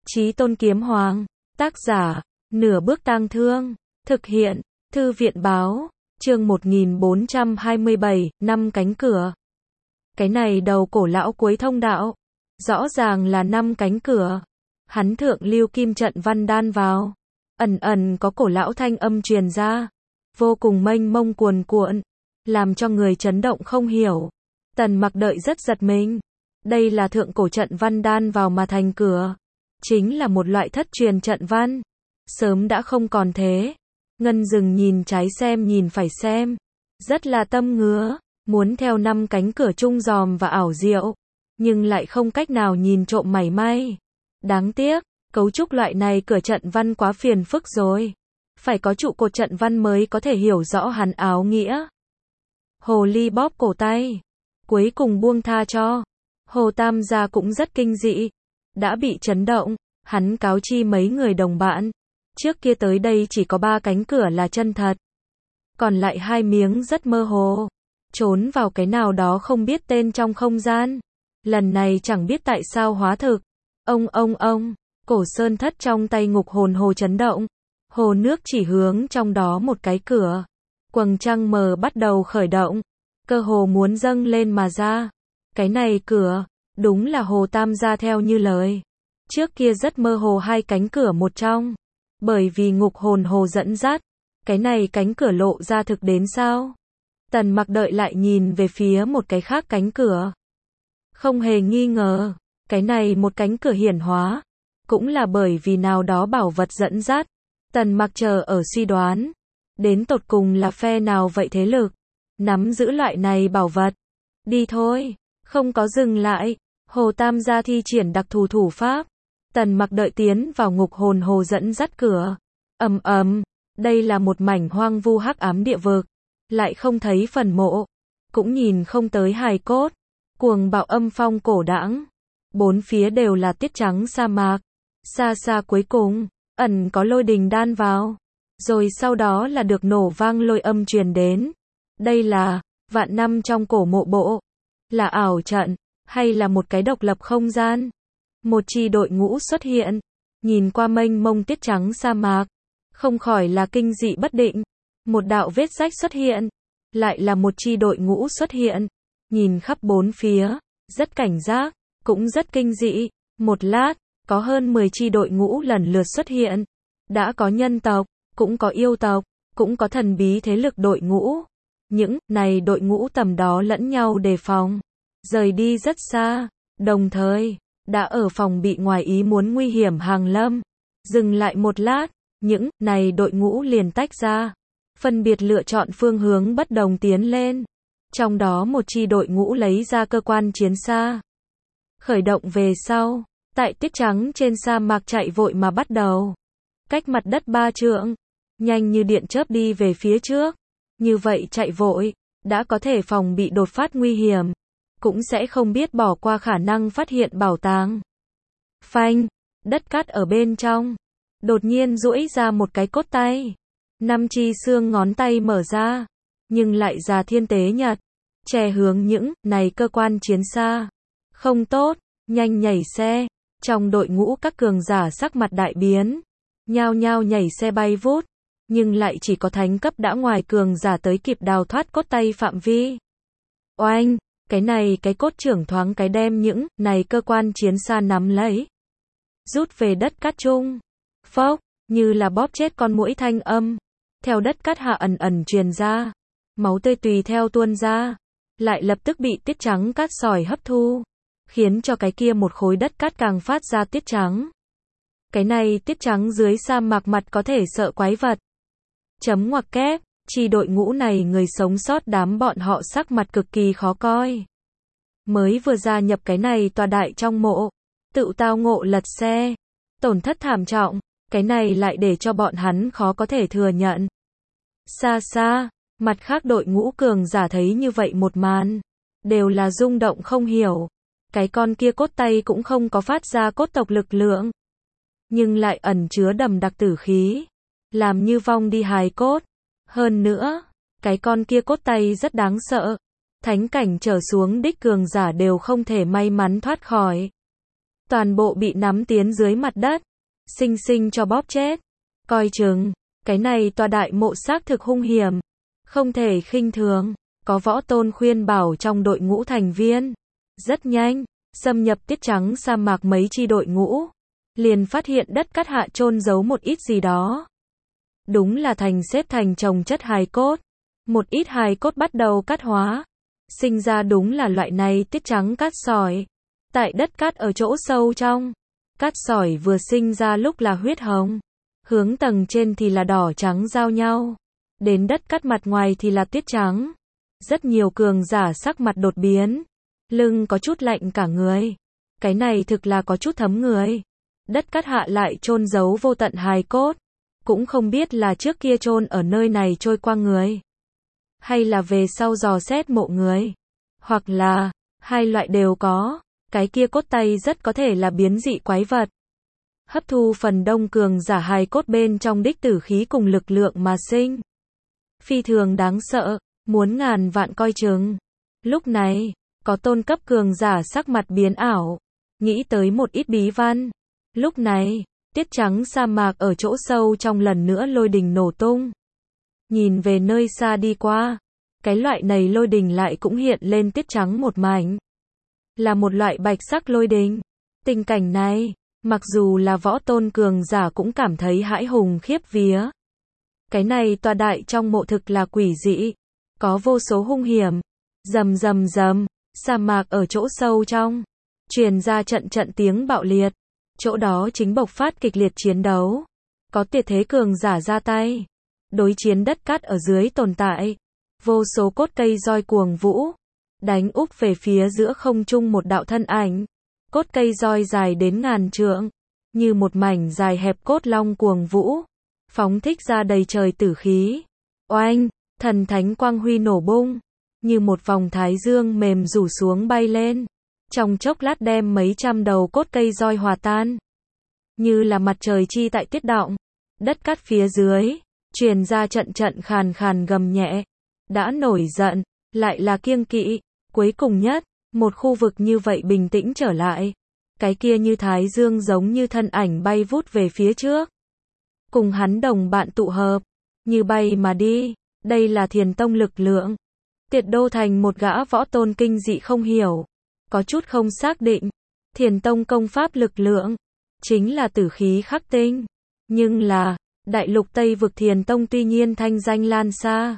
Chí Tôn Kiếm Hoàng, tác giả, Nửa Bước Tang Thương, thực hiện, Thư viện báo, chương 1427, năm cánh cửa. Cái này đầu cổ lão cuối thông đạo, rõ ràng là năm cánh cửa. Hắn thượng lưu kim trận văn đan vào, ẩn ẩn có cổ lão thanh âm truyền ra, vô cùng mênh mông cuồn cuộn, làm cho người chấn động không hiểu. Tần Mặc đợi rất giật mình. Đây là thượng cổ trận văn đan vào mà thành cửa, chính là một loại thất truyền trận văn, sớm đã không còn thế. Ngân Dừng nhìn trái xem nhìn phải xem, rất là tâm ngứa, muốn theo năm cánh cửa trung dòm và ảo diệu, nhưng lại không cách nào nhìn trộm mảy may. Đáng tiếc, cấu trúc loại này cửa trận văn quá phiền phức rồi, phải có trụ cột trận văn mới có thể hiểu rõ hắn áo nghĩa. Hồ ly bóp cổ tay, cuối cùng buông tha cho. Hồ Tam gia cũng rất kinh dị, đã bị chấn động, hắn cáo chi mấy người đồng bạn, trước kia tới đây chỉ có 3 cánh cửa là chân thật, còn lại 2 miếng rất mơ hồ, trốn vào cái nào đó không biết tên trong không gian. Lần này chẳng biết tại sao hóa thực. Ông, cổ sơn thất trong tay Ngục Hồn Hồ chấn động, hồ nước chỉ hướng trong đó một cái cửa, quầng trăng mờ bắt đầu khởi động, cơ hồ muốn dâng lên mà ra. Cái này cửa, đúng là Hồ Tam gia theo như lời. Trước kia rất mơ hồ 2 cánh cửa một trong, bởi vì Ngục Hồn Hồ dẫn dắt, cái này cánh cửa lộ ra thực đến sao? Tần Mặc đợi lại nhìn về phía một cái khác cánh cửa. Không hề nghi ngờ, cái này một cánh cửa hiển hóa, cũng là bởi vì nào đó bảo vật dẫn dắt. Tần Mặc chờ ở suy đoán, đến tột cùng là phe nào vậy thế lực nắm giữ loại này bảo vật. Đi thôi, không có dừng lại, Hồ Tam gia thi triển đặc thù thủ pháp. Tần Mặc đợi tiến vào Ngục Hồn Hồ dẫn dắt cửa. Đây là một mảnh hoang vu hắc ám địa vực, lại không thấy phần mộ, cũng nhìn không tới hài cốt. Cuồng bạo âm phong cổ đãng, bốn phía đều là tiết trắng sa mạc. Xa xa cuối cùng, ẩn có lôi đình đan vào, rồi sau đó là được nổ vang lôi âm truyền đến. Đây là vạn năm trong cổ mộ bộ, là ảo trận, hay là một cái độc lập không gian? Một chi đội ngũ xuất hiện, nhìn qua mênh mông tiết trắng sa mạc, không khỏi là kinh dị bất định. Một đạo vết rách xuất hiện, lại là một chi đội ngũ xuất hiện, nhìn khắp bốn phía, rất cảnh giác, cũng rất kinh dị. Một lát, có hơn 10 chi đội ngũ lần lượt xuất hiện, đã có nhân tộc, cũng có yêu tộc, cũng có thần bí thế lực đội ngũ. Những này đội ngũ tầm đó lẫn nhau đề phòng, rời đi rất xa, đồng thời đã ở phòng bị ngoài ý muốn nguy hiểm hàng lâm. Dừng lại một lát, những này đội ngũ liền tách ra, phân biệt lựa chọn phương hướng bất đồng tiến lên. Trong đó một chi đội ngũ lấy ra cơ quan chiến xa, khởi động về sau, tại tiết trắng trên sa mạc chạy vội mà bắt đầu, cách mặt đất 3 trượng, nhanh như điện chớp đi về phía trước. Như vậy chạy vội, đã có thể phòng bị đột phát nguy hiểm, cũng sẽ không biết bỏ qua khả năng phát hiện bảo tàng. Phanh, đất cát ở bên trong, đột nhiên duỗi ra một cái cốt tay. 5 chi xương ngón tay mở ra, nhưng lại già thiên tế nhật, che hướng những này cơ quan chiến xa. Không tốt, nhanh nhảy xe. Trong đội ngũ các cường giả sắc mặt đại biến, nhao nhao nhảy xe bay vút, nhưng lại chỉ có thánh cấp đã ngoài cường giả tới kịp đào thoát cốt tay phạm vi. Oanh, cái cốt trưởng thoáng cái đem những này cơ quan chiến xa nắm lấy, rút về đất cát chung. Phốc, như là bóp chết con muỗi thanh âm, theo đất cát hạ ẩn ẩn truyền ra, máu tươi tùy theo tuôn ra, lại lập tức bị tiết trắng cát sỏi hấp thu, khiến cho cái kia một khối đất cát càng phát ra tiết trắng. Cái này tiết trắng dưới sa mạc mặt có thể sợ quái vật. Chấm ngoặc kép, chi đội ngũ này người sống sót đám bọn họ sắc mặt cực kỳ khó coi. Mới vừa gia nhập cái này tòa đại trong mộ, tự tao ngộ lật xe, tổn thất thảm trọng, cái này lại để cho bọn hắn khó có thể thừa nhận. Xa xa, mặt khác đội ngũ cường giả thấy như vậy một màn, đều là rung động không hiểu. Cái con kia cốt tay cũng không có phát ra cốt tộc lực lượng, nhưng lại ẩn chứa đậm đặc tử khí, làm như vong đi hài cốt. Hơn nữa, cái con kia cốt tay rất đáng sợ, thánh cảnh trở xuống đích cường giả đều không thể may mắn thoát khỏi. toàn bộ bị nắm tiến dưới mặt đất, xinh xinh cho bóp chết. Coi chừng, cái này tòa đại mộ xác thực hung hiểm, không thể khinh thường. Có võ tôn khuyên bảo trong đội ngũ thành viên. Rất nhanh, xâm nhập Tiết Trắng sa mạc mấy chi đội ngũ, liền phát hiện đất cát hạ chôn giấu một ít gì đó. Đúng là thành xếp thành chồng chất hài cốt. Một ít hài cốt bắt đầu cát hóa. Sinh ra đúng là loại này tiết trắng cát sỏi. Tại đất cát ở chỗ sâu trong, cát sỏi vừa sinh ra lúc là huyết hồng, hướng tầng trên thì là đỏ trắng giao nhau, đến đất cát mặt ngoài thì là tiết trắng. Rất nhiều cường giả sắc mặt đột biến, lưng có chút lạnh cả người. Cái này thực là có chút thấm người. Đất cát hạ lại chôn giấu vô tận hài cốt, cũng không biết là trước kia chôn ở nơi này trôi qua người, hay là về sau dò xét mộ người, hoặc là hai loại đều có. Cái kia cốt tay rất có thể là biến dị quái vật, hấp thu phần đông cường giả hài cốt bên trong đích tử khí cùng lực lượng mà sinh. Phi thường đáng sợ, muốn ngàn vạn coi chừng. Lúc này, có tôn cấp cường giả sắc mặt biến ảo, nghĩ tới một ít bí văn. Lúc này, tiết trắng sa mạc ở chỗ sâu trong lần nữa lôi đình nổ tung. Nhìn về nơi xa đi qua, cái loại này lôi đình lại cũng hiện lên tiết trắng một mảnh. Là một loại bạch sắc lôi đình. Tình cảnh này, mặc dù là võ tôn cường giả cũng cảm thấy hãi hùng khiếp vía. Cái này tòa đại trong mộ thực là quỷ dị, có vô số hung hiểm. Rầm rầm rầm, sa mạc ở chỗ sâu trong, truyền ra trận trận tiếng bạo liệt. Chỗ đó chính bộc phát kịch liệt chiến đấu. Có tuyệt thế cường giả ra tay, đối chiến đất cát ở dưới tồn tại. Vô số cốt cây roi cuồng vũ, đánh úp về phía giữa không trung một đạo thân ảnh. Cốt cây roi dài đến ngàn trượng, như một mảnh dài hẹp cốt long cuồng vũ, phóng thích ra đầy trời tử khí. Oanh, thần thánh quang huy nổ bung, như một vòng thái dương mềm rủ xuống bay lên. Trong chốc lát đem mấy trăm đầu cốt cây roi hòa tan. Như là mặt trời chi tại tiết động. Đất cát phía dưới, truyền ra trận trận khàn khàn gầm nhẹ. Đã nổi giận, lại là kiêng kỵ. Cuối cùng nhất, một khu vực như vậy bình tĩnh trở lại. Cái kia như thái dương giống như thân ảnh bay vút về phía trước. Cùng hắn đồng bạn tụ hợp, như bay mà đi. Đây là Thiền Tông lực lượng. Tiệt Đô Thành một gã võ tôn kinh dị không hiểu, có chút không xác định. Thiền Tông công pháp lực lượng chính là tử khí khắc tinh, nhưng là đại lục Tây vực Thiền Tông tuy nhiên thanh danh lan xa,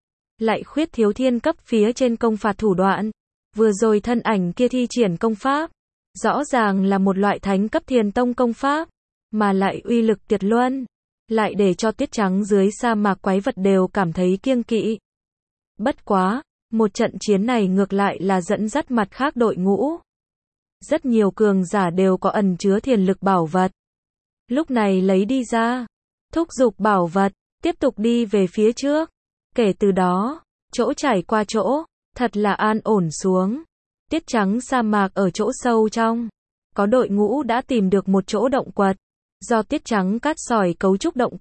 lại khuyết thiếu thiên cấp phía trên công phạt thủ đoạn. Vừa rồi thân ảnh kia thi triển công pháp, rõ ràng là một loại thánh cấp Thiền Tông công pháp, mà lại uy lực tuyệt luân, lại để cho tiết trắng dưới sa mạc quái vật đều cảm thấy kiêng kỵ. Bất quá, một trận chiến này ngược lại là dẫn dắt mặt khác đội ngũ. Rất nhiều cường giả đều có ẩn chứa thiền lực bảo vật. Lúc này lấy đi ra, thúc giục bảo vật, tiếp tục đi về phía trước. Kể từ đó, chỗ trải qua chỗ, thật là an ổn xuống. Tiết trắng sa mạc ở chỗ sâu trong, có đội ngũ đã tìm được một chỗ động quật. Do tiết trắng cát sỏi cấu trúc động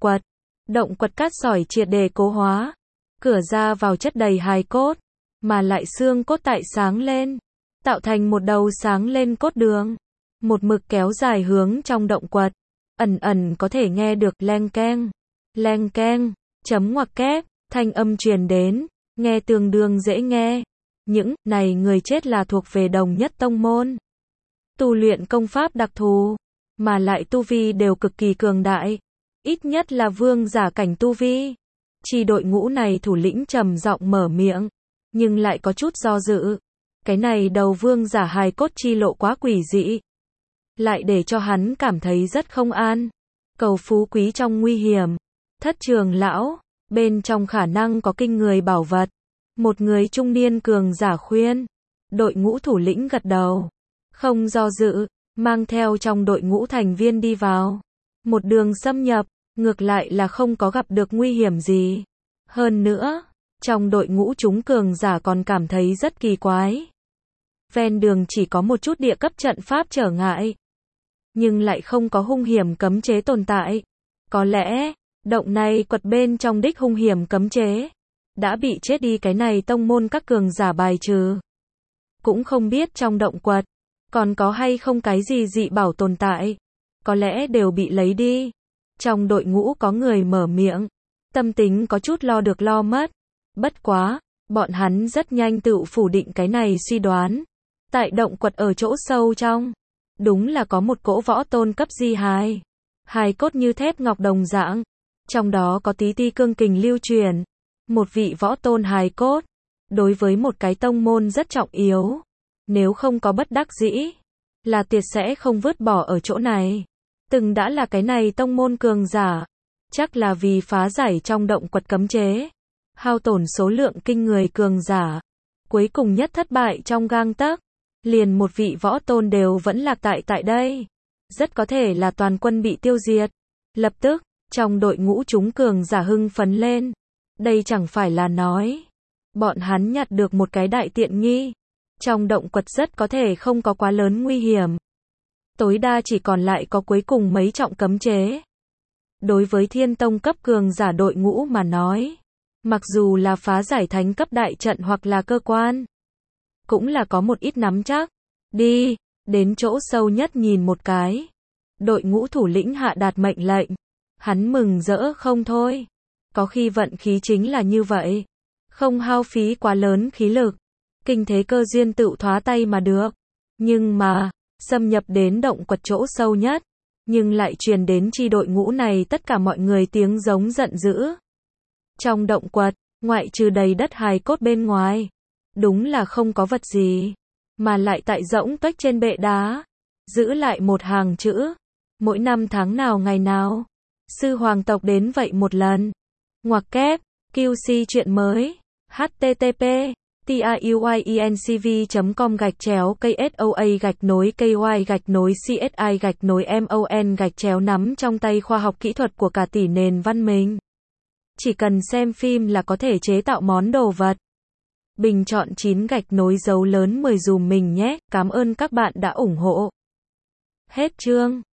quật cát sỏi triệt để cố hóa. Cửa ra vào chất đầy hài cốt, mà lại xương cốt tại sáng lên, tạo thành một đầu sáng lên cốt đường, một mực kéo dài hướng trong động quật. Ẩn ẩn có thể nghe được leng keng, chấm ngoặc kép, thanh âm truyền đến, nghe tương đương dễ nghe. Những này người chết là thuộc về đồng nhất tông môn, tu luyện công pháp đặc thù, mà lại tu vi đều cực kỳ cường đại, ít nhất là vương giả cảnh tu vi. Chỉ đội ngũ này thủ lĩnh trầm giọng mở miệng, nhưng lại có chút do dự. Cái này đầu vương giả hài cốt chi lộ quá quỷ dị, lại để cho hắn cảm thấy rất không an. Cầu phú quý trong nguy hiểm, thất trường lão, bên trong khả năng có kinh người bảo vật. Một người trung niên cường giả khuyên. Đội ngũ thủ lĩnh gật đầu, không do dự, mang theo trong đội ngũ thành viên đi vào. Một đường xâm nhập, ngược lại là không có gặp được nguy hiểm gì. Hơn nữa, trong đội ngũ chúng cường giả còn cảm thấy rất kỳ quái. Ven đường chỉ có một chút địa cấp trận pháp trở ngại, nhưng lại không có hung hiểm cấm chế tồn tại. Có lẽ, động này quật bên trong đích hung hiểm cấm chế đã bị chết đi cái này tông môn các cường giả bài trừ. Cũng không biết trong động quật Còn có hay không cái gì dị bảo tồn tại? Có lẽ đều bị lấy đi. Trong đội ngũ có người mở miệng. Tâm tính có chút lo được lo mất. Bất quá, bọn hắn rất nhanh tự phủ định cái này suy đoán. Tại động quật ở chỗ sâu trong, đúng là có một cỗ võ tôn cấp di hài. Hài cốt như thép ngọc đồng dạng. Trong đó có tí ti cương kình lưu truyền. Một vị võ tôn hài cốt. Đối với một cái tông môn rất trọng yếu. Nếu không có bất đắc dĩ, là tuyệt sẽ không vứt bỏ ở chỗ này. Từng đã là cái này tông môn cường giả. Chắc là vì phá giải trong động quật cấm chế. Hao tổn số lượng kinh người cường giả. Cuối cùng nhất thất bại trong gang tấc. Liền một vị võ tôn đều vẫn lạc tại đây. Rất có thể là toàn quân bị tiêu diệt. Lập tức, trong đội ngũ chúng cường giả hưng phấn lên. Đây chẳng phải là nói. Bọn hắn nhặt được một cái đại tiện nghi. Trong động quật rất có thể không có quá lớn nguy hiểm. Tối đa chỉ còn lại có cuối cùng mấy trọng cấm chế. Đối với thiên tông cấp cường giả đội ngũ mà nói. Mặc dù là phá giải thánh cấp đại trận hoặc là cơ quan. Cũng là có một ít nắm chắc. Đi, đến chỗ sâu nhất nhìn một cái. Đội ngũ thủ lĩnh hạ đạt mệnh lệnh. Hắn mừng rỡ không thôi. Có khi vận khí chính là như vậy. Không hao phí quá lớn khí lực. Kinh thế cơ duyên tự thoá tay mà được. Nhưng mà, xâm nhập đến động quật chỗ sâu nhất. Nhưng lại truyền đến chi đội ngũ này tất cả mọi người tiếng giống giận dữ. Trong động quật, ngoại trừ đầy đất hài cốt bên ngoài. Đúng là không có vật gì. Mà lại tại rỗng tuếch trên bệ đá. Giữ lại một hàng chữ. Mỗi năm tháng nào ngày nào. Sư hoàng tộc đến vậy một lần. Ngoặc kép, QC chuyện mới. http tiuyencv.com/KSOA-KY-CSI-MON nắm trong tay khoa học kỹ thuật của cả tỷ nền văn minh. Chỉ cần xem phim là có thể chế tạo món đồ vật. Bình chọn 9 dấu lớn 10 dùm mình nhé. Cảm ơn các bạn đã ủng hộ. Hết chương.